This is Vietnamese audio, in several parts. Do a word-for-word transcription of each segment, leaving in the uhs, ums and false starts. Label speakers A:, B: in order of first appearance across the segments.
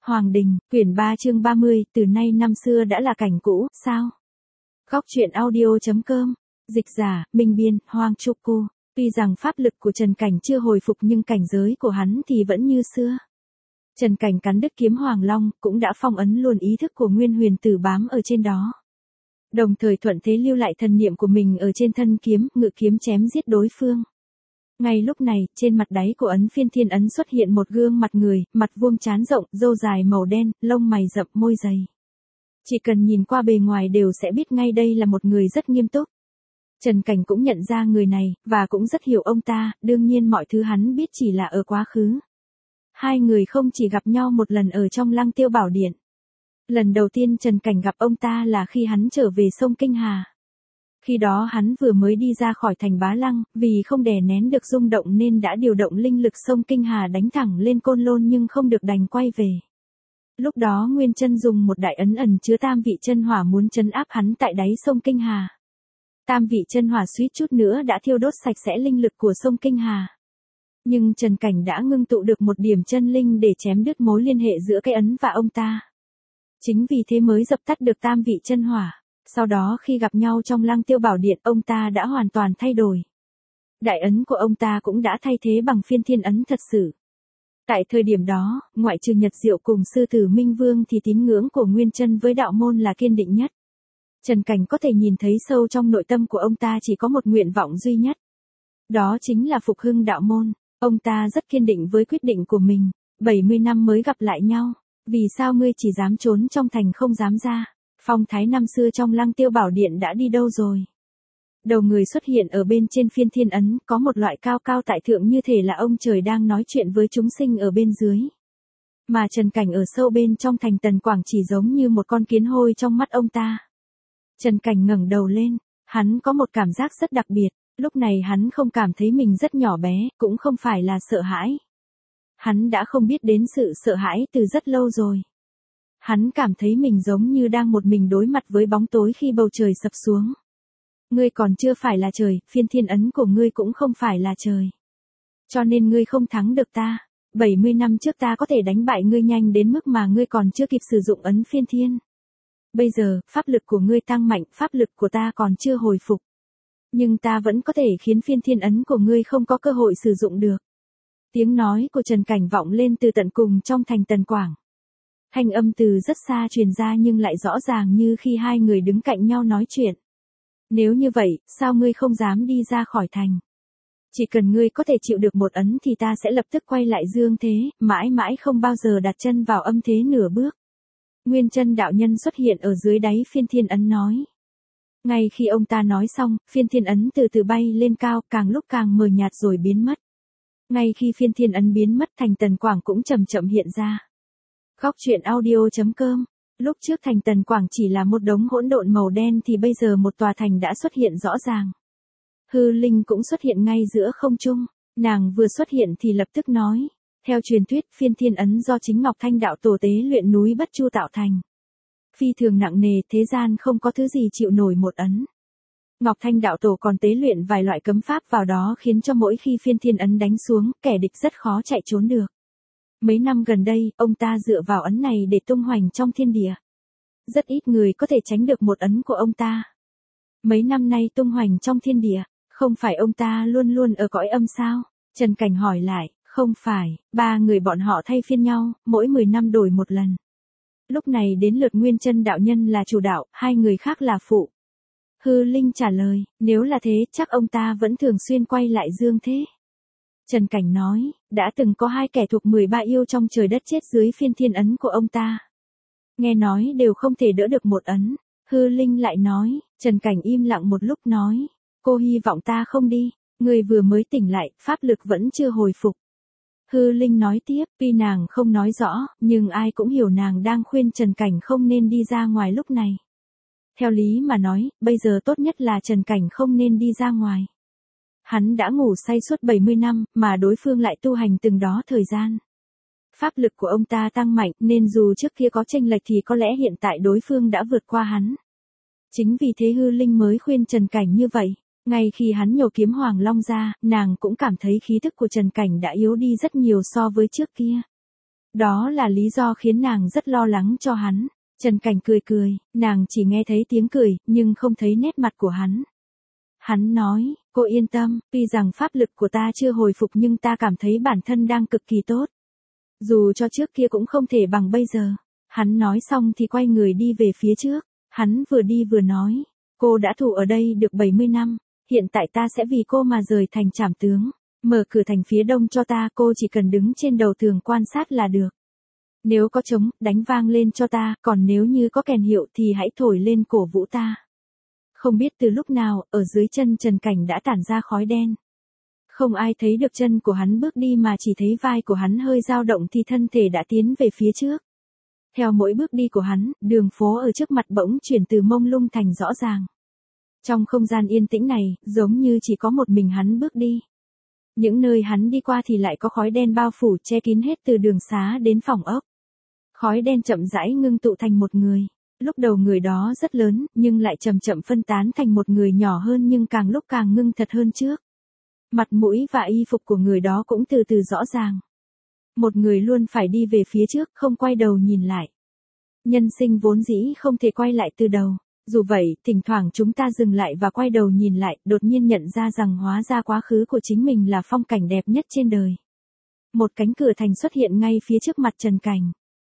A: Hoàng Đình, quyển ba chương ba mươi, từ nay năm xưa đã là cảnh cũ, sao? Góc truyện audio.com, dịch giả, Minh Biên, Hoàng Trúc Cô. Tuy rằng pháp lực của Trần Cảnh chưa hồi phục nhưng cảnh giới của hắn thì vẫn như xưa. Trần Cảnh cắn đứt kiếm Hoàng Long, cũng đã phong ấn luôn ý thức của Nguyên Huyền Tử bám ở trên đó. Đồng thời thuận thế lưu lại thần niệm của mình ở trên thân kiếm, ngự kiếm chém giết đối phương. Ngay lúc này, trên mặt đáy của ấn phiên thiên ấn xuất hiện một gương mặt người, mặt vuông trán rộng, râu dài màu đen, lông mày rậm, môi dày. Chỉ cần nhìn qua bề ngoài đều sẽ biết ngay đây là một người rất nghiêm túc. Trần Cảnh cũng nhận ra người này, và cũng rất hiểu ông ta, đương nhiên mọi thứ hắn biết chỉ là ở quá khứ. Hai người không chỉ gặp nhau một lần ở trong Lăng Tiêu Bảo Điện. Lần đầu tiên Trần Cảnh gặp ông ta là khi hắn trở về sông Kinh Hà. Khi đó hắn vừa mới đi ra khỏi thành Bá Lăng, vì không đè nén được rung động nên đã điều động linh lực sông Kinh Hà đánh thẳng lên Côn Lôn nhưng không được đành quay về. Lúc đó Nguyên Chân dùng một đại ấn ẩn chứa tam vị chân hỏa muốn trấn áp hắn tại đáy sông Kinh Hà. Tam vị chân hỏa suýt chút nữa đã thiêu đốt sạch sẽ linh lực của sông Kinh Hà. Nhưng Trần Cảnh đã ngưng tụ được một điểm chân linh để chém đứt mối liên hệ giữa cái ấn và ông ta. Chính vì thế mới dập tắt được tam vị chân hỏa. Sau đó khi gặp nhau trong Lăng Tiêu Bảo Điện, ông ta đã hoàn toàn thay đổi. Đại ấn của ông ta cũng đã thay thế bằng phiên thiên ấn thật sự. Tại thời điểm đó, ngoại trừ Nhật Diệu cùng sư tử Minh Vương thì tín ngưỡng của Nguyên Chân với đạo môn là kiên định nhất. Trần Cảnh có thể nhìn thấy sâu trong nội tâm của ông ta chỉ có một nguyện vọng duy nhất. Đó chính là phục hưng đạo môn. Ông ta rất kiên định với quyết định của mình. bảy mươi năm mới gặp lại nhau. Vì sao ngươi chỉ dám trốn trong thành không dám ra? Phong thái năm xưa trong Lăng Tiêu Bảo Điện đã đi đâu rồi? Đầu người xuất hiện ở bên trên phiên thiên ấn, có một loại cao cao tại thượng như thể là ông trời đang nói chuyện với chúng sinh ở bên dưới. Mà Trần Cảnh ở sâu bên trong thành Tần Quảng chỉ giống như một con kiến hôi trong mắt ông ta. Trần Cảnh ngẩng đầu lên, hắn có một cảm giác rất đặc biệt, lúc này hắn không cảm thấy mình rất nhỏ bé, cũng không phải là sợ hãi. Hắn đã không biết đến sự sợ hãi từ rất lâu rồi. Hắn cảm thấy mình giống như đang một mình đối mặt với bóng tối khi bầu trời sập xuống. Ngươi còn chưa phải là trời, phiên thiên ấn của ngươi cũng không phải là trời. Cho nên ngươi không thắng được ta. bảy mươi năm trước ta có thể đánh bại ngươi nhanh đến mức mà ngươi còn chưa kịp sử dụng ấn phiên thiên. Bây giờ, pháp lực của ngươi tăng mạnh, pháp lực của ta còn chưa hồi phục. Nhưng ta vẫn có thể khiến phiên thiên ấn của ngươi không có cơ hội sử dụng được. Tiếng nói của Trần Cảnh vọng lên từ tận cùng trong thành Tần Quảng. Thanh âm từ rất xa truyền ra nhưng lại rõ ràng như khi hai người đứng cạnh nhau nói chuyện. Nếu như vậy, sao ngươi không dám đi ra khỏi thành? Chỉ cần ngươi có thể chịu được một ấn thì ta sẽ lập tức quay lại dương thế, mãi mãi không bao giờ đặt chân vào âm thế nửa bước. Nguyên Chân đạo nhân xuất hiện ở dưới đáy phiên thiên ấn nói. Ngay khi ông ta nói xong, phiên thiên ấn từ từ bay lên cao, càng lúc càng mờ nhạt rồi biến mất. Ngay khi phiên thiên ấn biến mất, thành Tần Quảng cũng chậm chậm hiện ra. Góc truyện audio.com. Lúc trước thành Tần Quảng chỉ là một đống hỗn độn màu đen thì bây giờ một tòa thành đã xuất hiện rõ ràng. Hư Linh cũng xuất hiện ngay giữa không trung. Nàng vừa xuất hiện thì lập tức nói. Theo truyền thuyết, phiên thiên ấn do chính Ngọc Thanh đạo tổ tế luyện núi Bất Chu tạo thành. Phi thường nặng nề, thế gian không có thứ gì chịu nổi một ấn. Ngọc Thanh đạo tổ còn tế luyện vài loại cấm pháp vào đó khiến cho mỗi khi phiên thiên ấn đánh xuống, kẻ địch rất khó chạy trốn được. Mấy năm gần đây, ông ta dựa vào ấn này để tung hoành trong thiên địa. Rất ít người có thể tránh được một ấn của ông ta. Mấy năm nay tung hoành trong thiên địa, không phải ông ta luôn luôn ở cõi âm sao? Trần Cảnh hỏi lại, không phải, ba người bọn họ thay phiên nhau, mỗi mười năm đổi một lần. Lúc này đến lượt Nguyên Chân đạo nhân là chủ đạo, hai người khác là phụ. Hư Linh trả lời, nếu là thế, chắc ông ta vẫn thường xuyên quay lại dương thế. Trần Cảnh nói, đã từng có hai kẻ thuộc mười ba yêu trong trời đất chết dưới phiên thiên ấn của ông ta. Nghe nói đều không thể đỡ được một ấn. Hư Linh lại nói, Trần Cảnh im lặng một lúc nói, cô hy vọng ta không đi, người vừa mới tỉnh lại, pháp lực vẫn chưa hồi phục. Hư Linh nói tiếp, tuy nàng không nói rõ, nhưng ai cũng hiểu nàng đang khuyên Trần Cảnh không nên đi ra ngoài lúc này. Theo lý mà nói, bây giờ tốt nhất là Trần Cảnh không nên đi ra ngoài. Hắn đã ngủ say suốt bảy mươi năm, mà đối phương lại tu hành từng đó thời gian. Pháp lực của ông ta tăng mạnh, nên dù trước kia có chênh lệch thì có lẽ hiện tại đối phương đã vượt qua hắn. Chính vì thế Hư Linh mới khuyên Trần Cảnh như vậy. Ngay khi hắn nhổ kiếm Hoàng Long ra, nàng cũng cảm thấy khí thức của Trần Cảnh đã yếu đi rất nhiều so với trước kia. Đó là lý do khiến nàng rất lo lắng cho hắn. Trần Cảnh cười cười, nàng chỉ nghe thấy tiếng cười, nhưng không thấy nét mặt của hắn. Hắn nói, cô yên tâm, tuy rằng pháp lực của ta chưa hồi phục nhưng ta cảm thấy bản thân đang cực kỳ tốt. Dù cho trước kia cũng không thể bằng bây giờ. Hắn nói xong thì quay người đi về phía trước. Hắn vừa đi vừa nói, cô đã thủ ở đây được bảy mươi năm, hiện tại ta sẽ vì cô mà rời thành Trảm Tướng. Mở cửa thành phía đông cho ta, cô chỉ cần đứng trên đầu tường quan sát là được. Nếu có trống, đánh vang lên cho ta, còn nếu như có kèn hiệu thì hãy thổi lên cổ vũ ta. Không biết từ lúc nào, ở dưới chân Trần Cảnh đã tản ra khói đen. Không ai thấy được chân của hắn bước đi mà chỉ thấy vai của hắn hơi dao động thì thân thể đã tiến về phía trước. Theo mỗi bước đi của hắn, đường phố ở trước mặt bỗng chuyển từ mông lung thành rõ ràng. Trong không gian yên tĩnh này, giống như chỉ có một mình hắn bước đi. Những nơi hắn đi qua thì lại có khói đen bao phủ che kín hết từ đường xá đến phòng ốc. Khói đen chậm rãi ngưng tụ thành một người. Lúc đầu người đó rất lớn, nhưng lại chậm chậm phân tán thành một người nhỏ hơn nhưng càng lúc càng ngưng thật hơn trước. Mặt mũi và y phục của người đó cũng từ từ rõ ràng. Một người luôn phải đi về phía trước, không quay đầu nhìn lại. Nhân sinh vốn dĩ không thể quay lại từ đầu. Dù vậy, thỉnh thoảng chúng ta dừng lại và quay đầu nhìn lại, đột nhiên nhận ra rằng hóa ra quá khứ của chính mình là phong cảnh đẹp nhất trên đời. Một cánh cửa thành xuất hiện ngay phía trước mặt Trần Cảnh.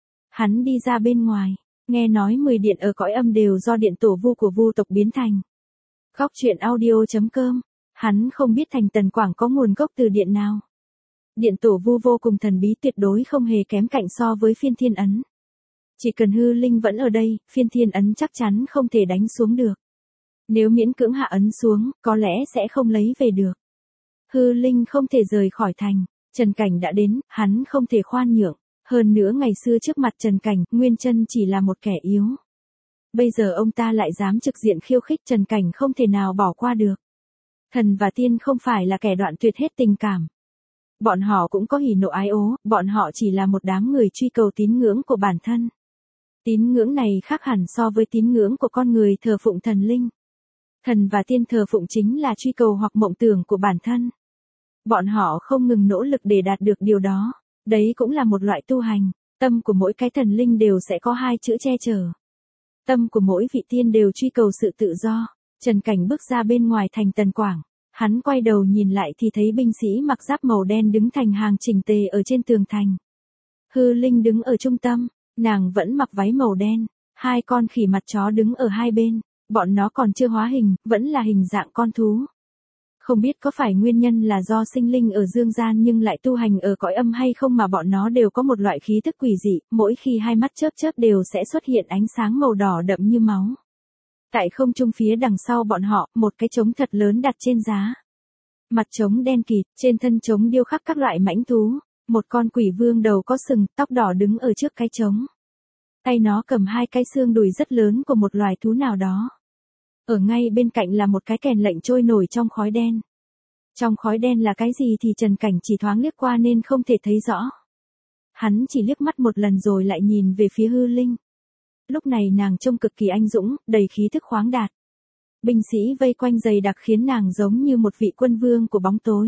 A: Hắn đi ra bên ngoài, nghe nói mười điện ở cõi âm đều do điện tổ vu của vu tộc biến thành. Góc truyện audio chấm com. Hắn không biết thành Tần Quảng có nguồn gốc từ điện nào. Điện tổ vu vô cùng thần bí, tuyệt đối không hề kém cạnh so với phiên thiên ấn. Chỉ cần hư linh vẫn ở đây, phiên thiên ấn chắc chắn không thể đánh xuống được. Nếu miễn cưỡng hạ ấn xuống, có lẽ sẽ không lấy về được. Hư linh không thể rời khỏi thành. Trần Cảnh đã đến, hắn không thể khoan nhượng. Hơn nữa ngày xưa trước mặt Trần Cảnh, Nguyên Chân chỉ là một kẻ yếu. Bây giờ ông ta lại dám trực diện khiêu khích, Trần Cảnh không thể nào bỏ qua được. Thần và tiên không phải là kẻ đoạn tuyệt hết tình cảm. Bọn họ cũng có hỉ nộ ái ố, bọn họ chỉ là một đám người truy cầu tín ngưỡng của bản thân. Tín ngưỡng này khác hẳn so với tín ngưỡng của con người thờ phụng thần linh. Thần và tiên thờ phụng chính là truy cầu hoặc mộng tưởng của bản thân. Bọn họ không ngừng nỗ lực để đạt được điều đó. Đấy cũng là một loại tu hành. Tâm của mỗi cái thần linh đều sẽ có hai chữ che chở. Tâm của mỗi vị tiên đều truy cầu sự tự do. Trần Cảnh bước ra bên ngoài thành Tần Quảng. Hắn quay đầu nhìn lại thì thấy binh sĩ mặc giáp màu đen đứng thành hàng chỉnh tề ở trên tường thành. Hư Linh đứng ở trung tâm, nàng vẫn mặc váy màu đen. Hai con khỉ mặt chó đứng ở hai bên, bọn nó còn chưa hóa hình, vẫn là hình dạng con thú. Không biết có phải nguyên nhân là do sinh linh ở dương gian nhưng lại tu hành ở cõi âm hay không mà bọn nó đều có một loại khí tức quỷ dị, mỗi khi hai mắt chớp chớp đều sẽ xuất hiện ánh sáng màu đỏ đậm như máu. Tại không trung phía đằng sau bọn họ, một cái trống thật lớn đặt trên giá. Mặt trống đen kịt, trên thân trống điêu khắc các loại mãnh thú, một con quỷ vương đầu có sừng, tóc đỏ đứng ở trước cái trống. Tay nó cầm hai cái xương đùi rất lớn của một loài thú nào đó. Ở ngay bên cạnh là một cái kèn lệnh trôi nổi trong khói đen. Trong khói đen là cái gì thì Trần Cảnh chỉ thoáng liếc qua nên không thể thấy rõ. Hắn chỉ liếc mắt một lần rồi lại nhìn về phía Hư Linh. Lúc này nàng trông cực kỳ anh dũng, đầy khí thức khoáng đạt. Binh sĩ vây quanh dày đặc khiến nàng giống như một vị quân vương của bóng tối.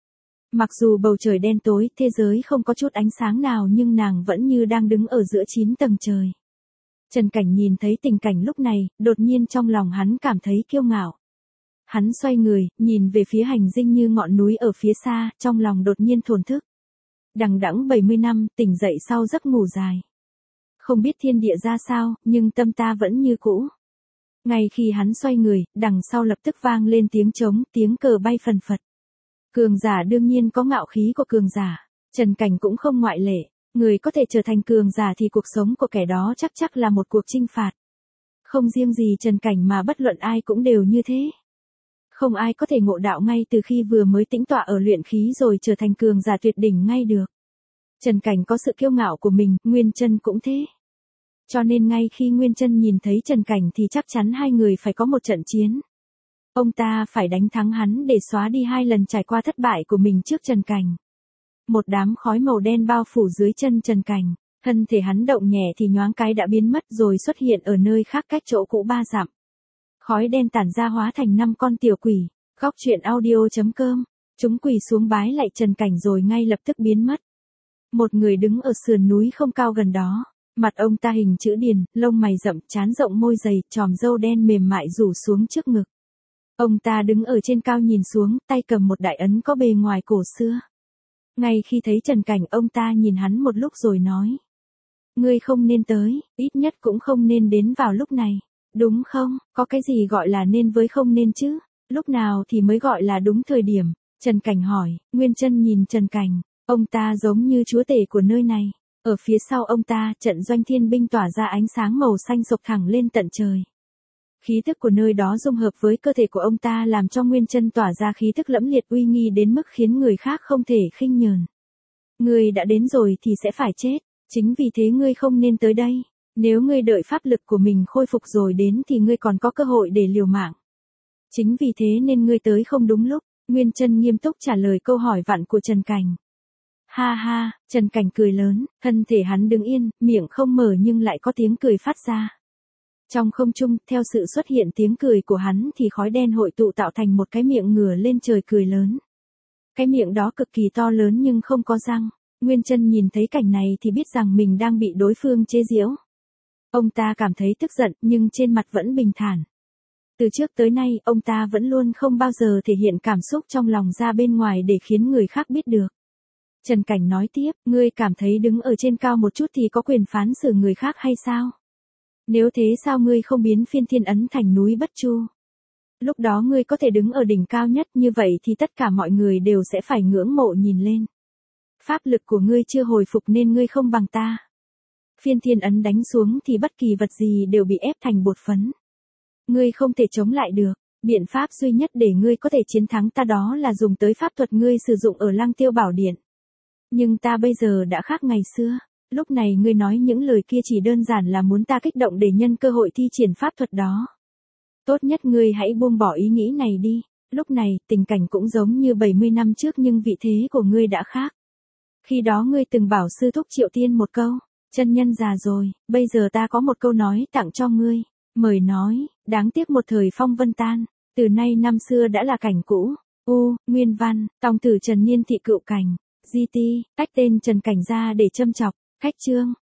A: Mặc dù bầu trời đen tối, thế giới không có chút ánh sáng nào nhưng nàng vẫn như đang đứng ở giữa chín tầng trời. Trần Cảnh nhìn thấy tình cảnh lúc này, đột nhiên trong lòng hắn cảm thấy kiêu ngạo. Hắn xoay người, nhìn về phía hành dinh như ngọn núi ở phía xa, trong lòng đột nhiên thổn thức. Đằng đẵng bảy mươi năm, tỉnh dậy sau giấc ngủ dài. Không biết thiên địa ra sao, nhưng tâm ta vẫn như cũ. Ngay khi hắn xoay người, đằng sau lập tức vang lên tiếng trống, tiếng cờ bay phần phật. Cường giả đương nhiên có ngạo khí của cường giả, Trần Cảnh cũng không ngoại lệ. Người có thể trở thành cường giả thì cuộc sống của kẻ đó chắc chắc là một cuộc chinh phạt. Không riêng gì Trần Cảnh mà bất luận ai cũng đều như thế. Không ai có thể ngộ đạo ngay từ khi vừa mới tĩnh tọa ở luyện khí rồi trở thành cường giả tuyệt đỉnh ngay được. Trần Cảnh có sự kiêu ngạo của mình, Nguyên Chân cũng thế. Cho nên ngay khi Nguyên Chân nhìn thấy Trần Cảnh thì chắc chắn hai người phải có một trận chiến. Ông ta phải đánh thắng hắn để xóa đi hai lần trải qua thất bại của mình trước Trần Cảnh. Một đám khói màu đen bao phủ dưới chân Trần Cảnh, thân thể hắn động nhẹ thì nhoáng cái đã biến mất rồi xuất hiện ở nơi khác cách chỗ cũ ba dặm. Khói đen tản ra hóa thành năm con tiểu quỷ. Góc truyện audio chấm com. Chúng quỳ xuống bái lại Trần Cảnh rồi ngay lập tức biến mất. Một người đứng ở sườn núi không cao gần đó. Mặt ông ta hình chữ điền, lông mày rậm, trán rộng môi dày, chòm râu đen mềm mại rủ xuống trước ngực. Ông ta đứng ở trên cao nhìn xuống, tay cầm một đại ấn có bề ngoài cổ xưa. Ngay khi thấy Trần Cảnh, ông ta nhìn hắn một lúc rồi nói. Ngươi không nên tới, ít nhất cũng không nên đến vào lúc này. Đúng không, có cái gì gọi là nên với không nên chứ? Lúc nào thì mới gọi là đúng thời điểm? Trần Cảnh hỏi. Nguyên Chân nhìn Trần Cảnh, ông ta giống như chúa tể của nơi này. Ở phía sau ông ta, trận doanh thiên binh tỏa ra ánh sáng màu xanh sộc thẳng lên tận trời. Khí thức của nơi đó dung hợp với cơ thể của ông ta làm cho Nguyên Chân tỏa ra khí thức lẫm liệt uy nghi đến mức khiến người khác không thể khinh nhờn. Ngươi đã đến rồi thì sẽ phải chết, chính vì thế ngươi không nên tới đây. Nếu ngươi đợi pháp lực của mình khôi phục rồi đến thì ngươi còn có cơ hội để liều mạng. Chính vì thế nên ngươi tới không đúng lúc. Nguyên Chân nghiêm túc trả lời câu hỏi vặn của Trần Cảnh. Ha ha, Trần Cảnh cười lớn, thân thể hắn đứng yên, miệng không mở nhưng lại có tiếng cười phát ra. Trong không trung, theo sự xuất hiện tiếng cười của hắn thì khói đen hội tụ tạo thành một cái miệng ngửa lên trời cười lớn. Cái miệng đó cực kỳ to lớn nhưng không có răng. Nguyên Chân nhìn thấy cảnh này thì biết rằng mình đang bị đối phương chế giễu. Ông ta cảm thấy tức giận nhưng trên mặt vẫn bình thản. Từ trước tới nay, ông ta vẫn luôn không bao giờ thể hiện cảm xúc trong lòng ra bên ngoài để khiến người khác biết được. Trần Cảnh nói tiếp, ngươi cảm thấy đứng ở trên cao một chút thì có quyền phán xử người khác hay sao? Nếu thế sao ngươi không biến Phiên Thiên Ấn thành núi Bất Chu? Lúc đó ngươi có thể đứng ở đỉnh cao nhất, như vậy thì tất cả mọi người đều sẽ phải ngưỡng mộ nhìn lên. Pháp lực của ngươi chưa hồi phục nên ngươi không bằng ta. Phiên Thiên Ấn đánh xuống thì bất kỳ vật gì đều bị ép thành bột phấn. Ngươi không thể chống lại được. Biện pháp duy nhất để ngươi có thể chiến thắng ta đó là dùng tới pháp thuật ngươi sử dụng ở Lăng Tiêu Bảo Điện. Nhưng ta bây giờ đã khác ngày xưa. Lúc này ngươi nói những lời kia chỉ đơn giản là muốn ta kích động để nhân cơ hội thi triển pháp thuật đó. Tốt nhất ngươi hãy buông bỏ ý nghĩ này đi. Lúc này, tình cảnh cũng giống như bảy mươi năm trước nhưng vị thế của ngươi đã khác. Khi đó ngươi từng bảo sư thúc Triệu Tiên một câu, chân nhân già rồi, bây giờ ta có một câu nói tặng cho ngươi. Mời nói, đáng tiếc một thời phong vân tan, từ nay năm xưa đã là cảnh cũ. U, Nguyên văn, tòng tử Trần Niên thị cựu cảnh, gi ti, tách tên Trần Cảnh ra để châm chọc, khách chương.